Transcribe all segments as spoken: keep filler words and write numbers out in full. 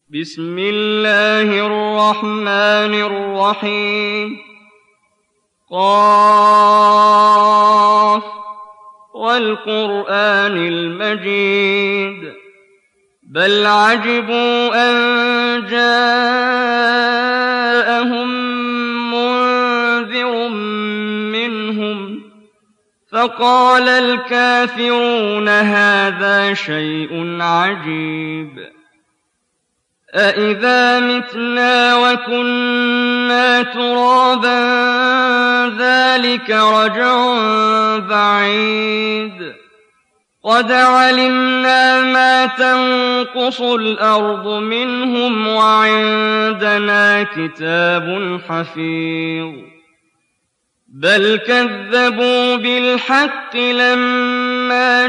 بسم الله الرحمن الرحيم قاف والقرآن المجيد بل عجبوا أن جاءهم منذر منهم فقال الكافرون هذا شيء عجيب أَإِذَا مِتْنَا وَكُنَّا تُرَابًا ذَلِكَ رَجْعٌ بَعِيدٌ قَدْ عَلِمْنَا مَا تَنقُصُ الْأَرْضُ مِنْهُمْ وَعِندَنَا كِتَابٌ حَفِيظٌ بَلْ كَذَّبُوا بِالْحَقِّ لَمَّا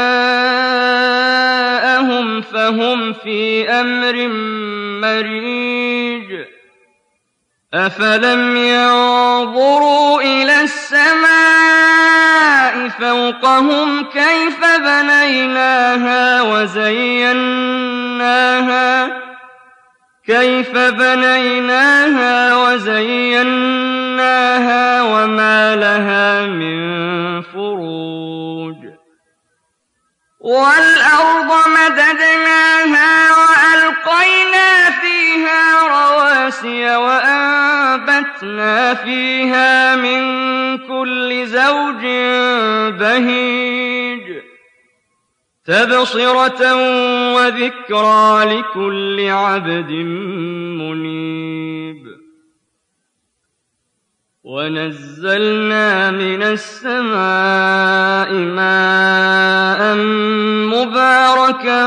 جَاءَهُمْ فَهُمْ فِي أَمْرٍ مَّرِيجٍ أَفَلَمْ يَنظُرُوا إِلَى السَّمَاءِ فَوْقَهُمْ كَيْفَ بَنَيْنَاهَا وَزَيَّنَّاهَا كيف بنيناها وزيناها وما لها من فروج والأرض مددناها وألقينا فيها رواسي وأنبتنا فيها من كل زوج بهيج تبصرة وذكرى لكل عبد منيب ونزلنا من السماء ماء مباركا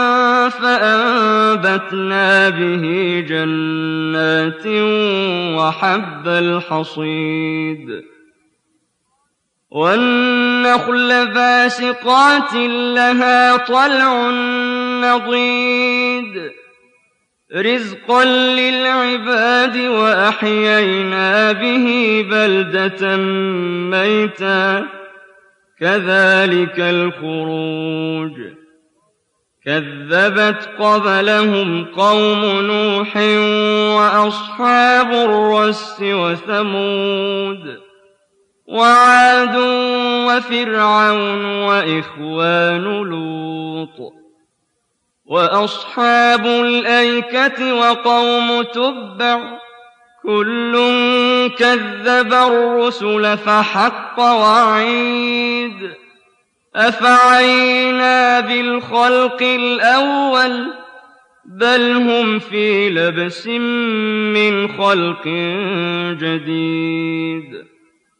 فأنبتنا به جنات وحب الحصيد والنخل باسقات لها طلع نضيد رزقا للعباد وأحيينا به بلدة ميتا كذلك الخروج كذبت قبلهم قوم نوح وأصحاب الرس وثمود وعاد وفرعون وإخوان لوط وأصحاب الأيكة وقوم تبع كل كذب الرسل فحق وعيد أفعينا بالخلق الأول بل هم في لبس من خلق جديد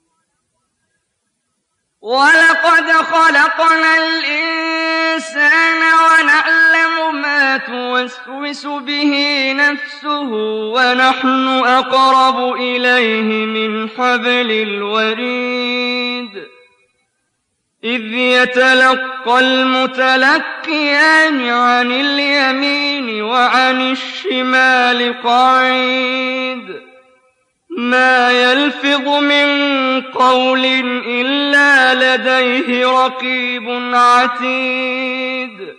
وَلَقَدْ خَلَقْنَا الْإِنسَانَ وَنَعْلَمُ مَا تُوَسْوِسُ بِهِ نَفْسُهُ وَنَحْنُ أَقْرَبُ إِلَيْهِ مِنْ حَبْلِ الْوَرِيدِ إِذْ يَتَلَقَّى الْمُتَلَقِّيَانِ عَنِ الْيَمِينِ وَعَنِ الشِّمَالِ قَعِيدٌ ما يلفظ من قول إلا لديه رقيب عتيد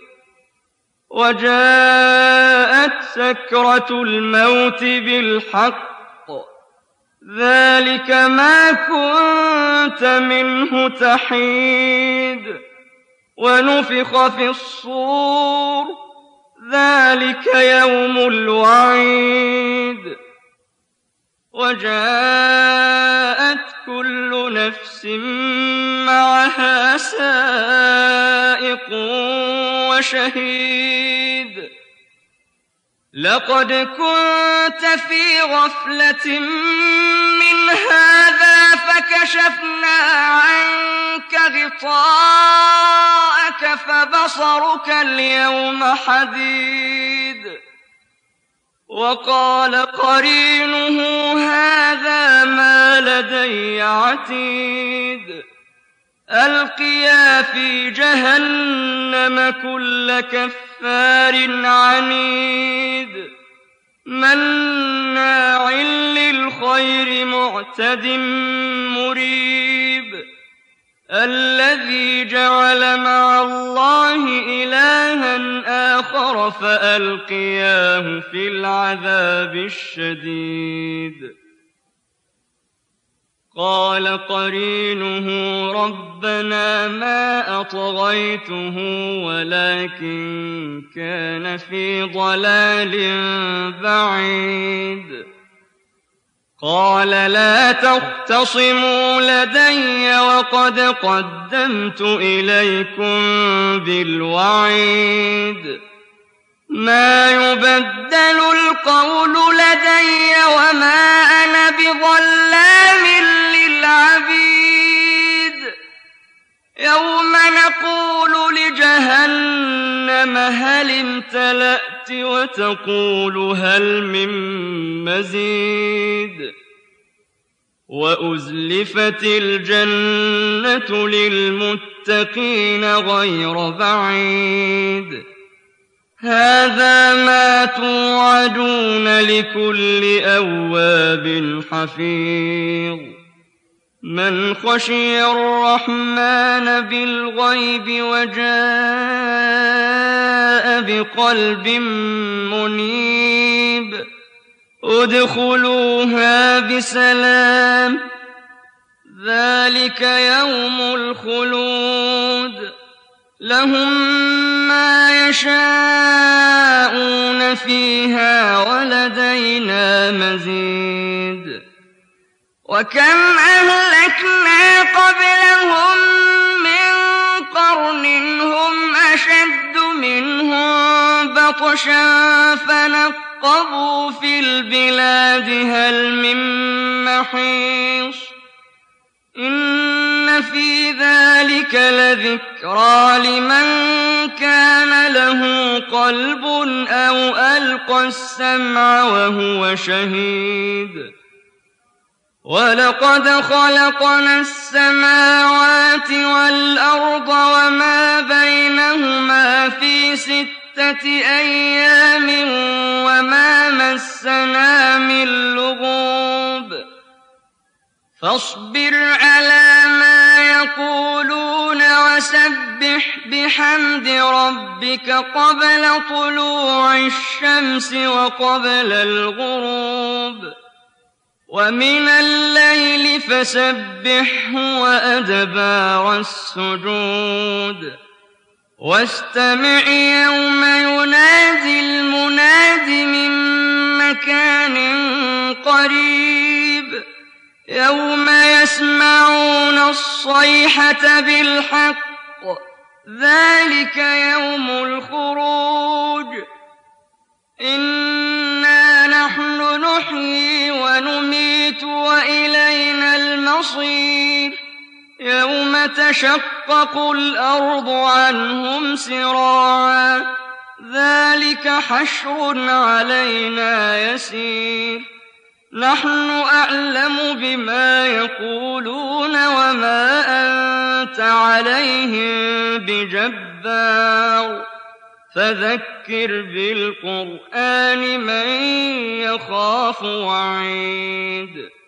وجاءت سكرة الموت بالحق ذلك ما كنت منه تحيد ونفخ في الصور ذلك يوم الوعيد وجاءت كل نفس معها سائق وشهيد لقد كنت في غفلة من هذا فكشفنا عنك غطاءك فبصرك اليوم حديد وقال قرينه هذا ما لدي عتيد ألقيا في جهنم كل كفار عنيد مناع للخير معتد مريب الذي جعل مع الله إلها آخر فألقياه في العذاب الشديد قال قرينه ربنا ما أطغيته ولكن كان في ضلال بعيد قال لا تختصموا لدي وقد قدمت إليكم بالوعيد ما يبدل القول لدي وما أنا بظلام للعبيد يوم نقول لجهنم هل امتلأت وتقول هل من مزيد وأزلفت الجنة للمتقين غير بعيد هذا ما توعدون لكل أواب حفيظ من خشي الرحمن بالغيب وجاء بقلب منيب ادخلوها بسلام ذلك يوم الخلود لهم ما يشاءون فيها ولدينا مزيد وكم أهلكنا قبلهم من قرن هم أشد منهم بطشا فنقبوا في البلاد هل من محيص إن في ذلك لذكرى لمن كان له قلب أو ألقى السمع وهو شهيد ولقد خلقنا السماوات والأرض وما بينهما في ستة أيام وما مسنا من لغوب فاصبر على ما يقولون وسبح بحمد ربك قبل طلوع الشمس وقبل الغروب ومن الليل فسبحه وأدبار السجود واستمع يوم ينادي المناد من مكان قريب يوم يسمعون الصيحة بالحق ذلك يوم الخروج إنا نحن نحيي ونميت وإلينا المصير يوم تشقق الأرض عنهم سراعا ذلك حشر علينا يسير نحن أعلم بما يقولون وما أنت عليهم بجبار فذكر بالقرآن من يخاف وعيد